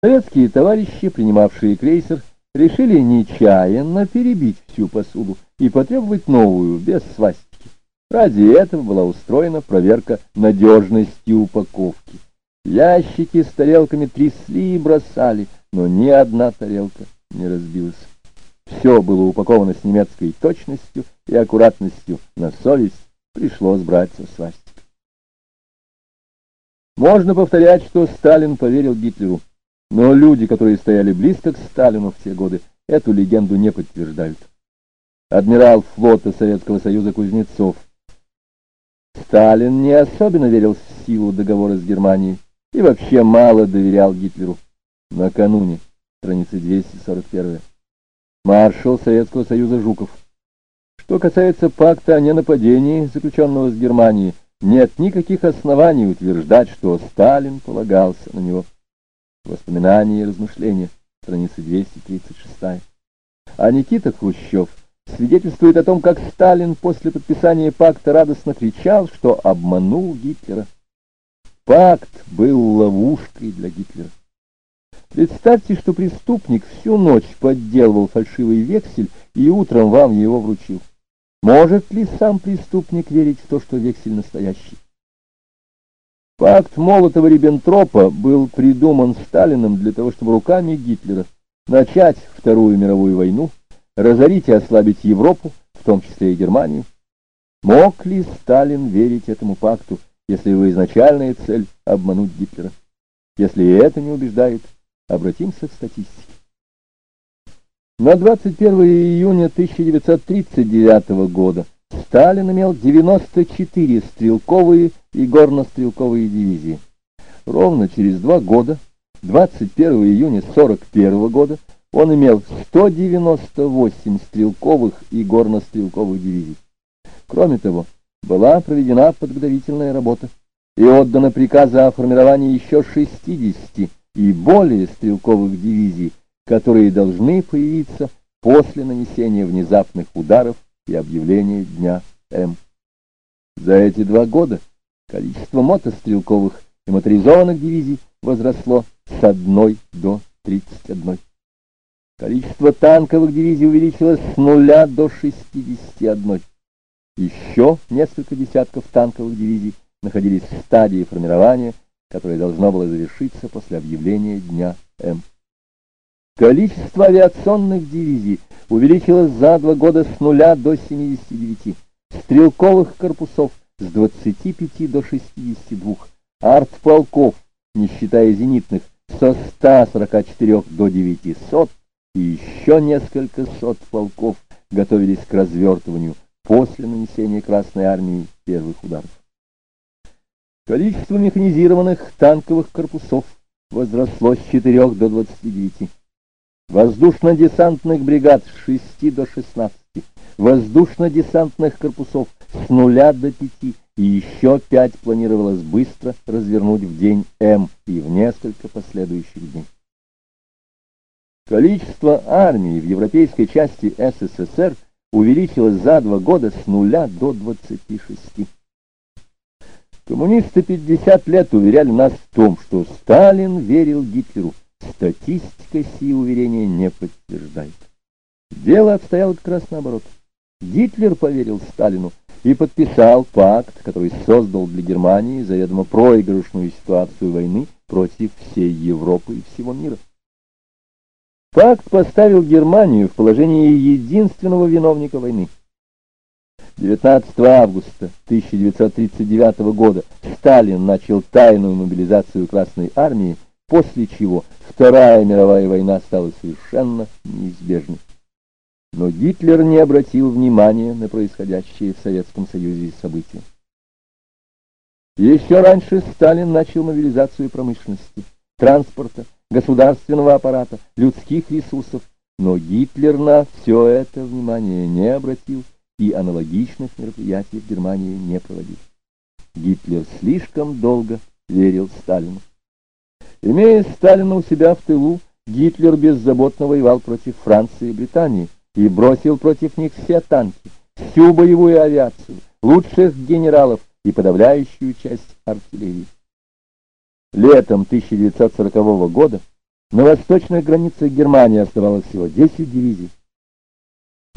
Советские товарищи, принимавшие крейсер, решили нечаянно перебить всю посуду и потребовать новую, без свастики. Ради этого была устроена проверка надежности упаковки. Ящики с тарелками трясли и бросали, но ни одна тарелка не разбилась. Все было упаковано с немецкой точностью и аккуратностью, на совесть пришлось брать со свастикой. Можно повторять, что Сталин поверил Гитлеру, но люди, которые стояли близко к Сталину в те годы, эту легенду не подтверждают. Адмирал флота Советского Союза Кузнецов: Сталин не особенно верил в силу договора с Германией и вообще мало доверял Гитлеру. Накануне, страница 241. Маршал Советского Союза Жуков: что касается пакта о ненападении, заключенного с Германией, нет никаких оснований утверждать, что Сталин полагался на него. Воспоминания и размышления, страница 236. А Никита Хрущев свидетельствует о том, как Сталин после подписания пакта радостно кричал, что обманул Гитлера. Пакт был ловушкой для Гитлера. Представьте, что преступник всю ночь подделывал фальшивый вексель и утром вам его вручил. Может ли сам преступник верить в то, что вексель настоящий? Пакт Молотова-Риббентропа был придуман Сталиным для того, чтобы руками Гитлера начать Вторую мировую войну, разорить и ослабить Европу, в том числе и Германию. Мог ли Сталин верить этому пакту, если его изначальная цель — обмануть Гитлера? Если и это не убеждает, обратимся к статистике. На 21 июня 1939 года Сталин имел 94 стрелковые и горнострелковые дивизии. Ровно через 2 года, 21 июня 1941 года, он имел 198 стрелковых и горнострелковых дивизий. Кроме того, была проведена подготовительная работа и отданы приказы о формировании еще 60 и более стрелковых дивизий, которые должны появиться после нанесения внезапных ударов и объявления Дня М. За эти 2 года количество мотострелковых и моторизованных дивизий возросло с 1 до 31. Количество танковых дивизий увеличилось с 0 до 61. Еще несколько десятков танковых дивизий находились в стадии формирования, которое должно было завершиться после объявления Дня М. Количество авиационных дивизий увеличилось за 2 года с 0 до 79, стрелковых корпусов с 25 до 62, артполков, не считая зенитных, со 144 до 900, и еще несколько сот полков готовились к развертыванию после нанесения Красной Армии первых ударов. Количество механизированных танковых корпусов возросло с 4 до 29. Воздушно-десантных бригад с 6 до 16, воздушно-десантных корпусов с 0 до 5, и еще 5 планировалось быстро развернуть в день М и в несколько последующих дней. Количество армий в европейской части СССР увеличилось за 2 года с 0 до 26. Коммунисты 50 лет уверяли нас в том, что Сталин верил Гитлеру. Статистика сии уверения не подтверждает. Дело обстояло как раз наоборот. Гитлер поверил Сталину и подписал пакт, который создал для Германии заведомо проигрышную ситуацию войны против всей Европы и всего мира. Пакт поставил Германию в положение единственного виновника войны. 19 августа 1939 года Сталин начал тайную мобилизацию Красной Армии, после чего Вторая мировая война стала совершенно неизбежной. Но Гитлер не обратил внимания на происходящие в Советском Союзе события. Еще раньше Сталин начал мобилизацию промышленности, транспорта, государственного аппарата, людских ресурсов, но Гитлер на все это внимание не обратил и аналогичных мероприятий в Германии не проводил. Гитлер слишком долго верил Сталину. Имея Сталина у себя в тылу, Гитлер беззаботно воевал против Франции и Британии и бросил против них все танки, всю боевую авиацию, лучших генералов и подавляющую часть артиллерии. Летом 1940 года На восточных границах Германии оставалось всего 10 дивизий.